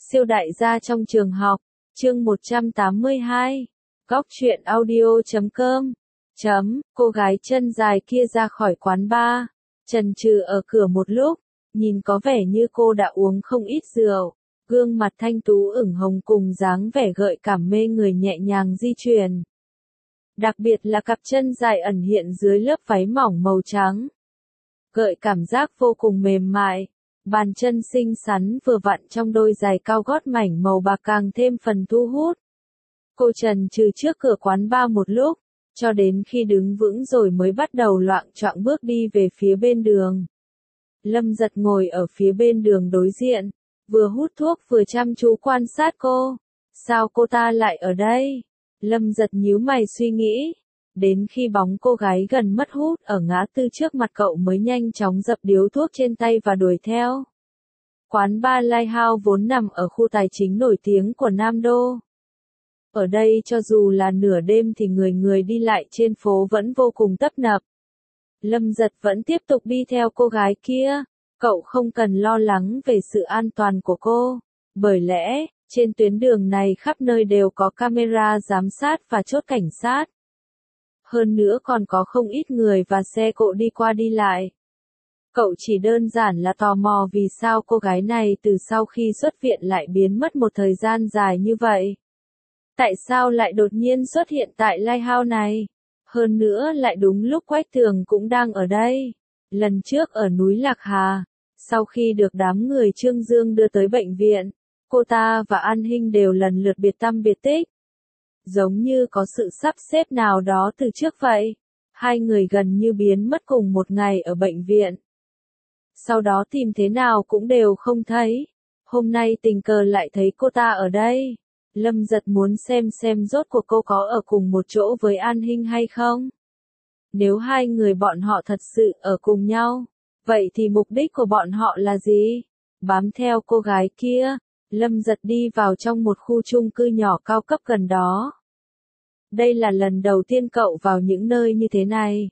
Siêu đại gia trong trường học, chương 182, góc truyện audio.com. Cô gái chân dài kia ra khỏi quán bar, chần chừ ở cửa một lúc, nhìn có vẻ như cô đã uống không ít rượu, gương mặt thanh tú ửng hồng cùng dáng vẻ gợi cảm mê người nhẹ nhàng di chuyển. Đặc biệt là cặp chân dài ẩn hiện dưới lớp váy mỏng màu trắng. Gợi cảm giác vô cùng mềm mại. Bàn chân xinh xắn vừa vặn trong đôi giày cao gót mảnh màu bạc càng thêm phần thu hút. Cô chần chừ trước cửa quán bar một lúc, cho đến khi đứng vững rồi mới bắt đầu loạng choạng bước đi về phía bên đường. Lâm Giật ngồi ở phía bên đường đối diện, vừa hút thuốc vừa chăm chú quan sát cô. Sao cô ta lại ở đây? Lâm Giật nhíu mày suy nghĩ. Đến khi bóng cô gái gần mất hút ở ngã tư trước mặt cậu mới nhanh chóng dập điếu thuốc trên tay và đuổi theo. Quán bar Lighthouse vốn nằm ở khu tài chính nổi tiếng của Nam Đô. Ở đây cho dù là nửa đêm thì người đi lại trên phố vẫn vô cùng tấp nập. Lâm Giật vẫn tiếp tục đi theo cô gái kia. Cậu không cần lo lắng về sự an toàn của cô. Bởi lẽ, trên tuyến đường này khắp nơi đều có camera giám sát và chốt cảnh sát. Hơn nữa còn có không ít người và xe cộ đi qua đi lại. Cậu chỉ đơn giản là tò mò vì sao cô gái này từ sau khi xuất viện lại biến mất một thời gian dài như vậy. Tại sao lại đột nhiên xuất hiện tại Lighthouse này? Hơn nữa lại đúng lúc Quách Tường cũng đang ở đây. Lần trước ở núi Lạc Hà, sau khi được đám người Trương Dương đưa tới bệnh viện, cô ta và An Hinh đều lần lượt biệt tăm biệt tích. Giống như có sự sắp xếp nào đó từ trước vậy. Hai người gần như biến mất cùng một ngày ở bệnh viện. Sau đó tìm thế nào cũng đều không thấy. Hôm nay tình cờ lại thấy cô ta ở đây. Lâm Giật muốn xem rốt cuộc cô có ở cùng một chỗ với An Hinh hay không. Nếu hai người bọn họ thật sự ở cùng nhau, vậy thì mục đích của bọn họ là gì? Bám theo cô gái kia, Lâm Giật đi vào trong một khu chung cư nhỏ cao cấp gần đó. Đây là lần đầu tiên cậu vào những nơi như thế này.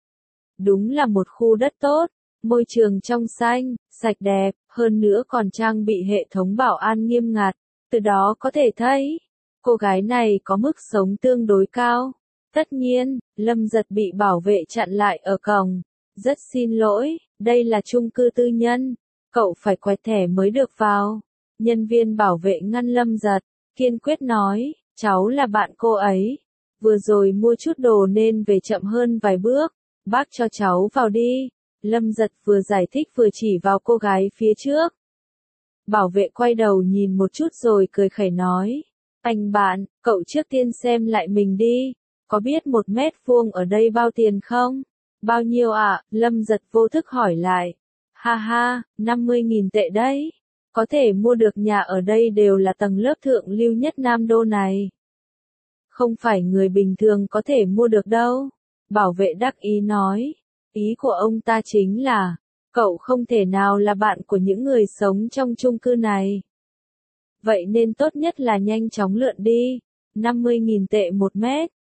Đúng là một khu đất tốt, môi trường trong xanh, sạch đẹp, hơn nữa còn trang bị hệ thống bảo an nghiêm ngặt, từ đó có thể thấy, cô gái này có mức sống tương đối cao. Tất nhiên, Lâm Giật bị bảo vệ chặn lại ở cổng. Rất xin lỗi, đây là chung cư tư nhân, cậu phải quẹt thẻ mới được vào. Nhân viên bảo vệ ngăn Lâm Giật, kiên quyết nói, cháu là bạn cô ấy. Vừa rồi mua chút đồ nên về chậm hơn vài bước, bác cho cháu vào đi. Lâm Giật vừa giải thích vừa chỉ vào cô gái phía trước. Bảo vệ quay đầu nhìn một chút rồi cười khẩy nói, anh bạn, cậu trước tiên xem lại mình đi, có biết 1 mét vuông ở đây bao tiền không? Bao nhiêu ạ? Lâm Giật vô thức hỏi lại. Ha ha, 50.000 tệ đấy. Có thể mua được nhà ở đây đều là tầng lớp thượng lưu nhất Nam Đô này. Không phải người bình thường có thể mua được đâu. Bảo vệ đắc ý nói. Ý của ông ta chính là, cậu không thể nào là bạn của những người sống trong chung cư này. Vậy nên tốt nhất là nhanh chóng lượn đi. 50.000 tệ 1 mét.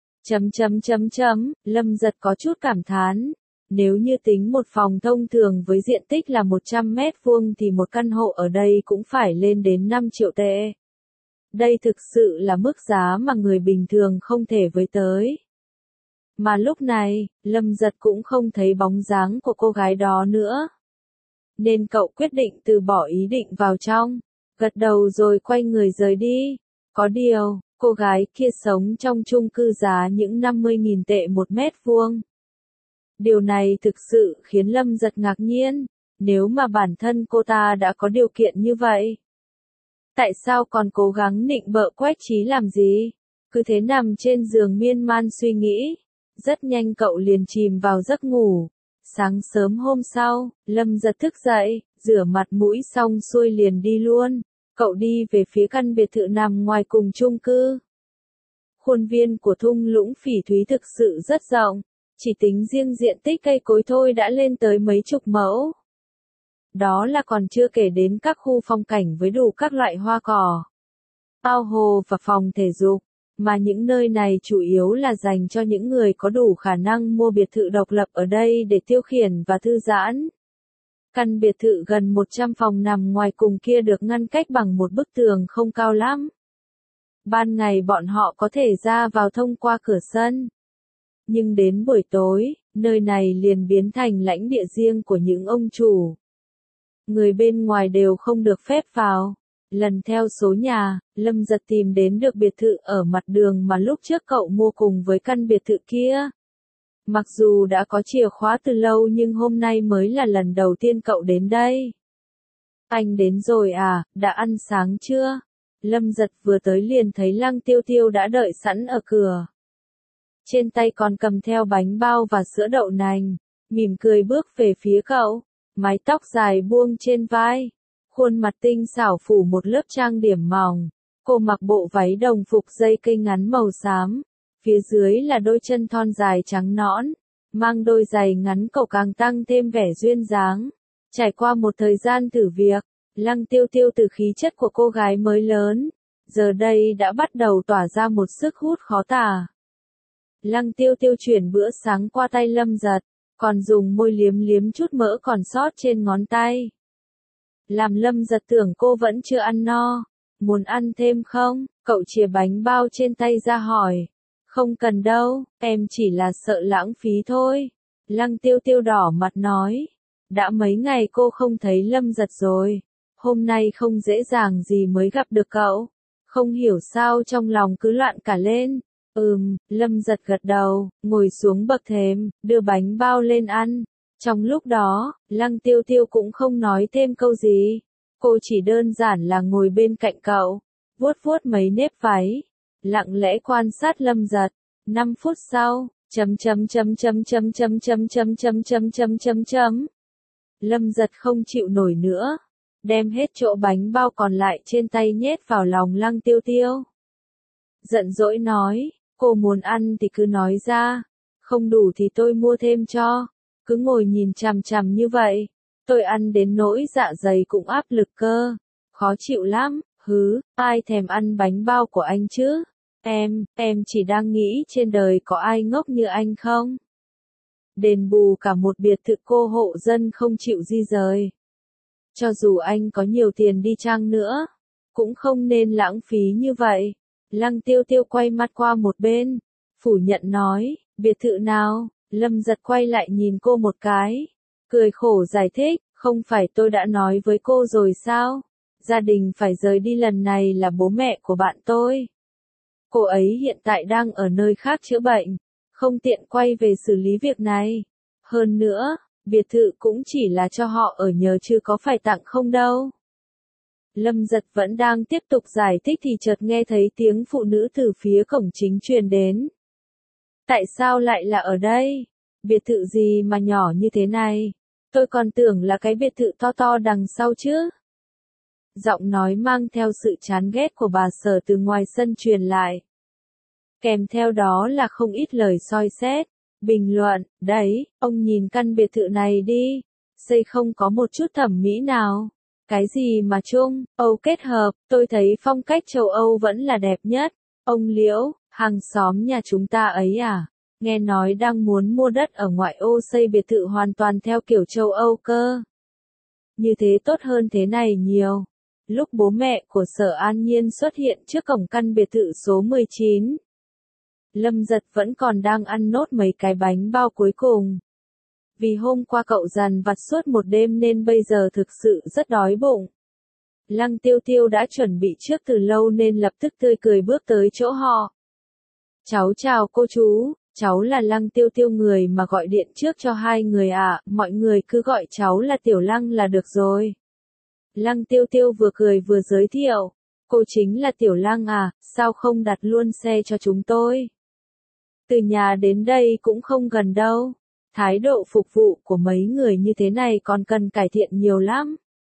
Lâm Giật có chút cảm thán. Nếu như tính một phòng thông thường với diện tích là 100 mét vuông thì một căn hộ ở đây cũng phải lên đến 5 triệu tệ. Đây thực sự là mức giá mà người bình thường không thể với tới. Mà lúc này, Lâm Giật cũng không thấy bóng dáng của cô gái đó nữa. Nên cậu quyết định từ bỏ ý định vào trong, gật đầu rồi quay người rời đi. Có điều, cô gái kia sống trong chung cư giá những 50.000 tệ 1 mét vuông. Điều này thực sự khiến Lâm Giật ngạc nhiên, nếu mà bản thân cô ta đã có điều kiện như vậy. Tại sao còn cố gắng nịnh bợ Quách Chí làm gì? Cứ thế nằm trên giường miên man suy nghĩ. Rất nhanh cậu liền chìm vào giấc ngủ. Sáng sớm hôm sau, Lâm Giật thức dậy, rửa mặt mũi xong xuôi liền đi luôn. Cậu đi về phía căn biệt thự nằm ngoài cùng chung cư. Khuôn viên của thung lũng Phỉ Thúy thực sự rất rộng. Chỉ tính riêng diện tích cây cối thôi đã lên tới mấy chục mẫu. Đó là còn chưa kể đến các khu phong cảnh với đủ các loại hoa cỏ, ao hồ và phòng thể dục, mà những nơi này chủ yếu là dành cho những người có đủ khả năng mua biệt thự độc lập ở đây để tiêu khiển và thư giãn. Căn biệt thự gần 100 phòng nằm ngoài cùng kia được ngăn cách bằng một bức tường không cao lắm. Ban ngày bọn họ có thể ra vào thông qua cửa sân. Nhưng đến buổi tối, nơi này liền biến thành lãnh địa riêng của những ông chủ. Người bên ngoài đều không được phép vào. Lần theo số nhà, Lâm Giật tìm đến được biệt thự ở mặt đường mà lúc trước cậu mua cùng với căn biệt thự kia. Mặc dù đã có chìa khóa từ lâu nhưng hôm nay mới là lần đầu tiên cậu đến đây. Anh đến rồi à, đã ăn sáng chưa? Lâm Giật vừa tới liền thấy Lăng Tiêu Tiêu đã đợi sẵn ở cửa. Trên tay còn cầm theo bánh bao và sữa đậu nành, mỉm cười bước về phía cậu, mái tóc dài buông trên vai, khuôn mặt tinh xảo phủ một lớp trang điểm mỏng. Cô mặc bộ váy đồng phục dây cây ngắn màu xám, phía dưới là đôi chân thon dài trắng nõn, mang đôi giày ngắn cậu càng tăng thêm vẻ duyên dáng. Trải qua một thời gian thử việc, Lăng Tiêu Tiêu từ khí chất của cô gái mới lớn, giờ đây đã bắt đầu tỏa ra một sức hút khó tả. Lăng Tiêu Tiêu chuyển bữa sáng qua tay Lâm Giật, còn dùng môi liếm liếm chút mỡ còn sót trên ngón tay. Làm Lâm Giật tưởng cô vẫn chưa ăn no. Muốn ăn thêm không? Cậu chìa bánh bao trên tay ra hỏi. Không cần đâu, em chỉ là sợ lãng phí thôi. Lăng Tiêu Tiêu đỏ mặt nói. Đã mấy ngày cô không thấy Lâm Giật rồi. Hôm nay không dễ dàng gì mới gặp được cậu. Không hiểu sao trong lòng cứ loạn cả lên. Lâm Giật gật đầu, ngồi xuống bậc thềm, đưa bánh bao lên ăn. Trong lúc đó, Lăng Tiêu Tiêu cũng không nói thêm câu gì. Cô chỉ đơn giản là ngồi bên cạnh cậu, vuốt vuốt mấy nếp váy, lặng lẽ quan sát Lâm Giật. 5 phút sau, Lâm Giật không chịu nổi nữa, đem hết chỗ bánh bao còn lại trên tay nhét vào lòng Lăng Tiêu Tiêu. Giận dỗi nói, cô muốn ăn thì cứ nói ra, không đủ thì tôi mua thêm cho, cứ ngồi nhìn chằm chằm như vậy. Tôi ăn đến nỗi dạ dày cũng áp lực cơ. Khó chịu lắm, ai thèm ăn bánh bao của anh chứ? Em chỉ đang nghĩ trên đời có ai ngốc như anh không? Đền bù cả một biệt thự cô hộ dân không chịu di rời. Cho dù anh có nhiều tiền đi chăng nữa, cũng không nên lãng phí như vậy. Lăng Tiêu Tiêu quay mặt qua một bên, phủ nhận nói, biệt thự nào? Lâm Giật quay lại nhìn cô một cái. Cười khổ giải thích, không phải tôi đã nói với cô rồi sao? Gia đình phải rời đi lần này là bố mẹ của bạn tôi. Cô ấy hiện tại đang ở nơi khác chữa bệnh, không tiện quay về xử lý việc này. Hơn nữa, biệt thự cũng chỉ là cho họ ở nhờ chứ có phải tặng không đâu. Lâm Giật vẫn đang tiếp tục giải thích thì chợt nghe thấy tiếng phụ nữ từ phía cổng chính truyền đến. Tại sao lại là ở đây? Biệt thự gì mà nhỏ như thế này? Tôi còn tưởng là cái biệt thự to to đằng sau chứ. Giọng nói mang theo sự chán ghét của bà Sở từ ngoài sân truyền lại. Kèm theo đó là không ít lời soi xét, bình luận, đấy, ông nhìn căn biệt thự này đi, xây không có một chút thẩm mỹ nào. Cái gì mà Trung, Âu kết hợp, tôi thấy phong cách châu Âu vẫn là đẹp nhất. Ông Liễu, hàng xóm nhà chúng ta ấy à? Nghe nói đang muốn mua đất ở ngoại ô xây biệt thự hoàn toàn theo kiểu châu Âu cơ. Như thế tốt hơn thế này nhiều. Lúc bố mẹ của Sở An Nhiên xuất hiện trước cổng căn biệt thự số 19. Lâm Giật vẫn còn đang ăn nốt mấy cái bánh bao cuối cùng. Vì hôm qua cậu dằn vặt suốt một đêm nên bây giờ thực sự rất đói bụng. Lăng Tiêu Tiêu đã chuẩn bị trước từ lâu nên lập tức tươi cười bước tới chỗ họ. Cháu chào cô chú, cháu là Lăng Tiêu Tiêu người mà gọi điện trước cho hai người ạ, mọi người cứ gọi cháu là Tiểu Lăng là được rồi. Lăng Tiêu Tiêu vừa cười vừa giới thiệu, cô chính là Tiểu Lăng à, sao không đặt luôn xe cho chúng tôi? Từ nhà đến đây cũng không gần đâu, thái độ phục vụ của mấy người như thế này còn cần cải thiện nhiều lắm.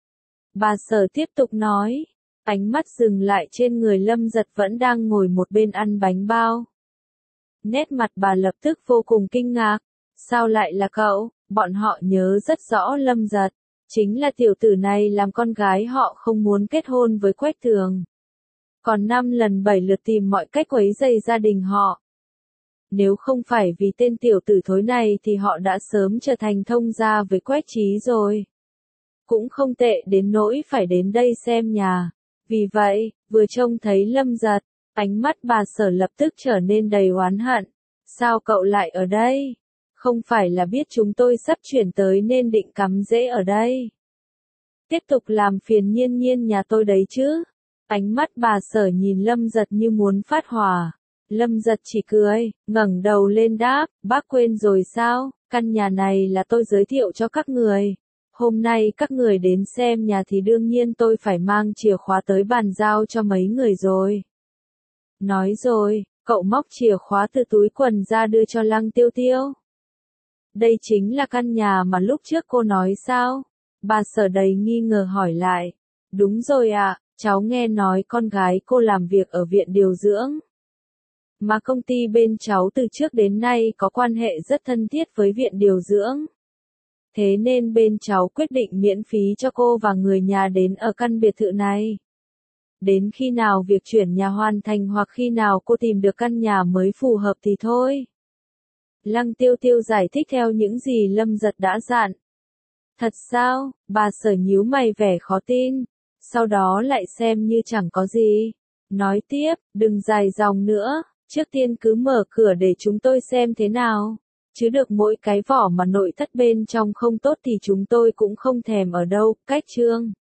Bà Sở tiếp tục nói, ánh mắt dừng lại trên người Lâm Giật vẫn đang ngồi một bên ăn bánh bao. Nét mặt bà lập tức vô cùng kinh ngạc, sao lại là cậu? Bọn họ nhớ rất rõ Lâm Giật, chính là tiểu tử này làm con gái họ không muốn kết hôn với Quách Tường. Còn 5 lần 7 lượt tìm mọi cách quấy rầy gia đình họ. Nếu không phải vì tên tiểu tử thối này thì họ đã sớm trở thành thông gia với Quách Trí rồi. cũng không tệ đến nỗi phải đến đây xem nhà. Vì vậy, vừa trông thấy Lâm Giật, ánh mắt bà Sở lập tức trở nên đầy oán hận. Sao cậu lại ở đây? Không phải là biết chúng tôi sắp chuyển tới nên định cắm rễ ở đây. Tiếp tục làm phiền Nhiên Nhiên nhà tôi đấy chứ. Ánh mắt bà Sở nhìn Lâm Giật như muốn phát hỏa. Lâm Giật chỉ cười, ngẩng đầu lên đáp, bác quên rồi sao, căn nhà này là tôi giới thiệu cho các người. Hôm nay các người đến xem nhà thì đương nhiên tôi phải mang chìa khóa tới bàn giao cho mấy người rồi. Nói rồi, cậu móc chìa khóa từ túi quần ra đưa cho Lăng Tiêu Tiêu. Đây chính là căn nhà mà lúc trước cô nói sao? Bà Sở đầy nghi ngờ hỏi lại. Đúng rồi ạ, cháu nghe nói con gái cô làm việc ở viện điều dưỡng. Mà công ty bên cháu từ trước đến nay có quan hệ rất thân thiết với viện điều dưỡng. Thế nên bên cháu quyết định miễn phí cho cô và người nhà đến ở căn biệt thự này. Đến khi nào việc chuyển nhà hoàn thành hoặc khi nào cô tìm được căn nhà mới phù hợp thì thôi. Lăng Tiêu Tiêu giải thích theo những gì Lâm Giật đã dặn. Thật sao? Bà Sở nhíu mày vẻ khó tin. Sau đó lại xem như chẳng có gì. Nói tiếp, đừng dài dòng nữa. Trước tiên cứ mở cửa để chúng tôi xem thế nào. Chứ được mỗi cái vỏ mà nội thất bên trong không tốt thì chúng tôi cũng không thèm ở đâu. Cách chương